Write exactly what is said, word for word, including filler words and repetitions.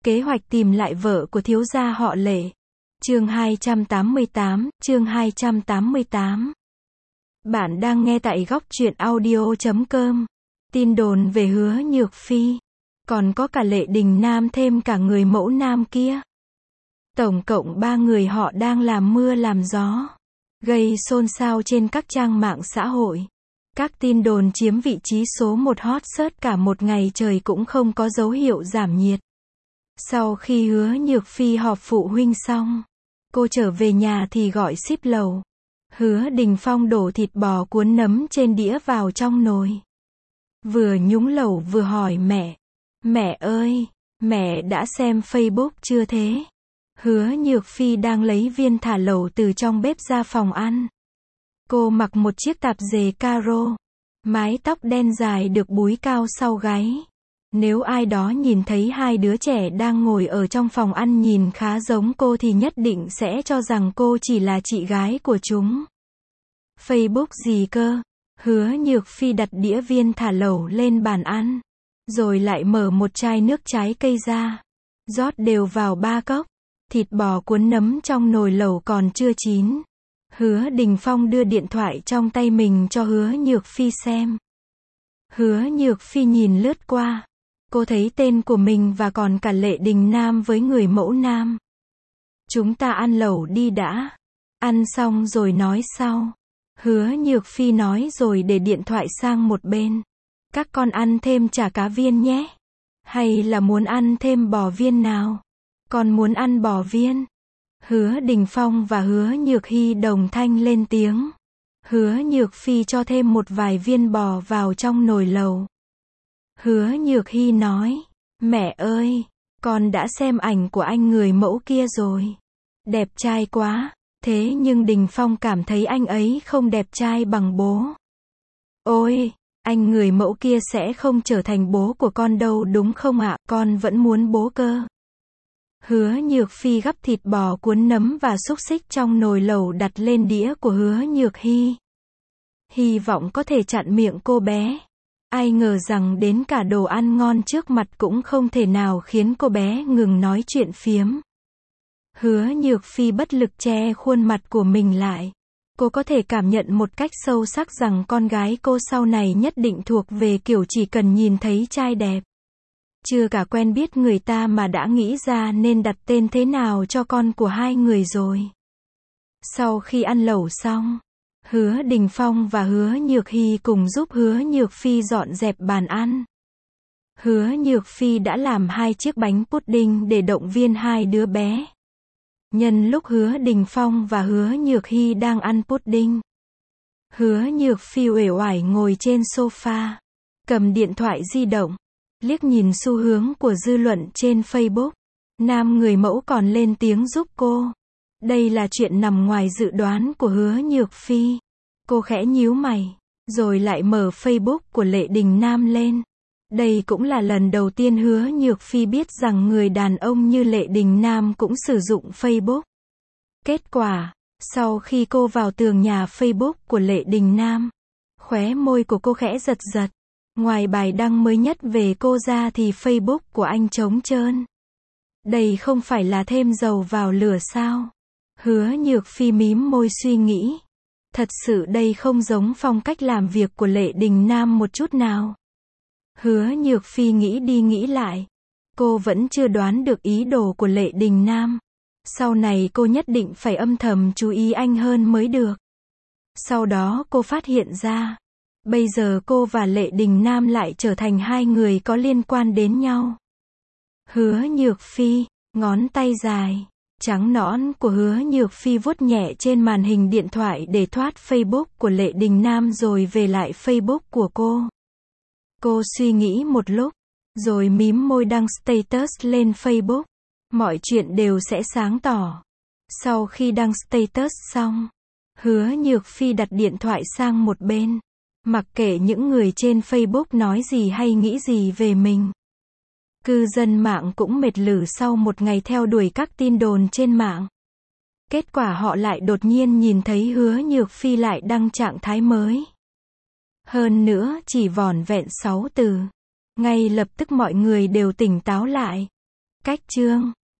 Kế hoạch tìm lại vợ của thiếu gia họ Lệ. Chương hai trăm tám mươi tám, chương hai trăm tám mươi tám. Bạn đang nghe tại góc truyện audio chấm com. Tin đồn về Hứa Nhược Phi. Còn có cả Lệ Đình Nam thêm cả người mẫu nam kia. Tổng cộng ba người họ đang làm mưa làm gió. Gây xôn xao trên các trang mạng xã hội. Các tin đồn chiếm vị trí số một hot search cả một ngày trời cũng không có dấu hiệu giảm nhiệt. Sau khi Hứa Nhược Phi họp phụ huynh xong, cô trở về nhà thì gọi ship lầu. Hứa Đình Phong đổ thịt bò cuốn nấm trên đĩa vào trong nồi. Vừa nhúng lẩu vừa hỏi mẹ. Mẹ ơi, mẹ đã xem Facebook chưa thế? Hứa Nhược Phi đang lấy viên thả lẩu từ trong bếp ra phòng ăn. Cô mặc một chiếc tạp dề caro. Mái tóc đen dài được búi cao sau gáy. Nếu ai đó nhìn thấy hai đứa trẻ đang ngồi ở trong phòng ăn nhìn khá giống cô thì nhất định sẽ cho rằng cô chỉ là chị gái của chúng. Facebook gì cơ? Hứa Nhược Phi đặt đĩa viên thả lẩu lên bàn ăn. Rồi lại mở một chai nước trái cây ra. Rót đều vào ba cốc. Thịt bò cuốn nấm trong nồi lẩu còn chưa chín. Hứa Đình Phong đưa điện thoại trong tay mình cho Hứa Nhược Phi xem. Hứa Nhược Phi nhìn lướt qua. Cô thấy tên của mình và còn cả Lệ Đình Nam với người mẫu nam. Chúng ta ăn lẩu đi đã. Ăn xong rồi nói sau. Hứa Nhược Phi nói rồi để điện thoại sang một bên. Các con ăn thêm chả cá viên nhé. Hay là muốn ăn thêm bò viên nào? Con muốn ăn bò viên. Hứa Đình Phong và Hứa Nhược Hy đồng thanh lên tiếng. Hứa Nhược Phi cho thêm một vài viên bò vào trong nồi lẩu. Hứa Nhược Hy nói, mẹ ơi, con đã xem ảnh của anh người mẫu kia rồi. Đẹp trai quá, thế nhưng Đình Phong cảm thấy anh ấy không đẹp trai bằng bố. Ôi, anh người mẫu kia sẽ không trở thành bố của con đâu đúng không ạ, con vẫn muốn bố cơ. Hứa Nhược Phi gắp thịt bò cuốn nấm và xúc xích trong nồi lẩu đặt lên đĩa của Hứa Nhược Hy. Hy vọng có thể chặn miệng cô bé. Ai ngờ rằng đến cả đồ ăn ngon trước mặt cũng không thể nào khiến cô bé ngừng nói chuyện phiếm. Hứa Nhược Phi bất lực che khuôn mặt của mình lại. Cô có thể cảm nhận một cách sâu sắc rằng con gái cô sau này nhất định thuộc về kiểu chỉ cần nhìn thấy trai đẹp. Chưa cả quen biết người ta mà đã nghĩ ra nên đặt tên thế nào cho con của hai người rồi. Sau khi ăn lẩu xong, Hứa Đình Phong và Hứa Nhược Hy cùng giúp Hứa Nhược Phi dọn dẹp bàn ăn. Hứa Nhược Phi đã làm hai chiếc bánh pudding để động viên hai đứa bé. Nhân lúc Hứa Đình Phong và Hứa Nhược Hy đang ăn pudding, Hứa Nhược Phi uể oải ngồi trên sofa, cầm điện thoại di động, liếc nhìn xu hướng của dư luận trên Facebook. Nam người mẫu còn lên tiếng giúp cô. Đây là chuyện nằm ngoài dự đoán của Hứa Nhược Phi. Cô khẽ nhíu mày, rồi lại mở Facebook của Lệ Đình Nam lên. Đây cũng là lần đầu tiên Hứa Nhược Phi biết rằng người đàn ông như Lệ Đình Nam cũng sử dụng Facebook. Kết quả, sau khi cô vào tường nhà Facebook của Lệ Đình Nam, khóe môi của cô khẽ giật giật. Ngoài bài đăng mới nhất về cô ra thì Facebook của anh trống trơn. Đây không phải là thêm dầu vào lửa sao? Hứa Nhược Phi mím môi suy nghĩ. Thật sự đây không giống phong cách làm việc của Lệ Đình Nam một chút nào. Hứa Nhược Phi nghĩ đi nghĩ lại. Cô vẫn chưa đoán được ý đồ của Lệ Đình Nam. Sau này cô nhất định phải âm thầm chú ý anh hơn mới được. Sau đó cô phát hiện ra. Bây giờ cô và Lệ Đình Nam lại trở thành hai người có liên quan đến nhau. Hứa Nhược Phi, ngón tay dài, trắng nõn của Hứa Nhược Phi vuốt nhẹ trên màn hình điện thoại để thoát Facebook của Lệ Đình Nam rồi về lại Facebook của cô. Cô suy nghĩ một lúc, rồi mím môi đăng status lên Facebook. Mọi chuyện đều sẽ sáng tỏ. Sau khi đăng status xong, Hứa Nhược Phi đặt điện thoại sang một bên. Mặc kệ những người trên Facebook nói gì hay nghĩ gì về mình. Cư dân mạng cũng mệt lử sau một ngày theo đuổi các tin đồn trên mạng. Kết quả họ lại đột nhiên nhìn thấy Hứa Nhược Phi lại đăng trạng thái mới. Hơn nữa chỉ vỏn vẹn sáu từ. Ngay lập tức mọi người đều tỉnh táo lại. Cách chương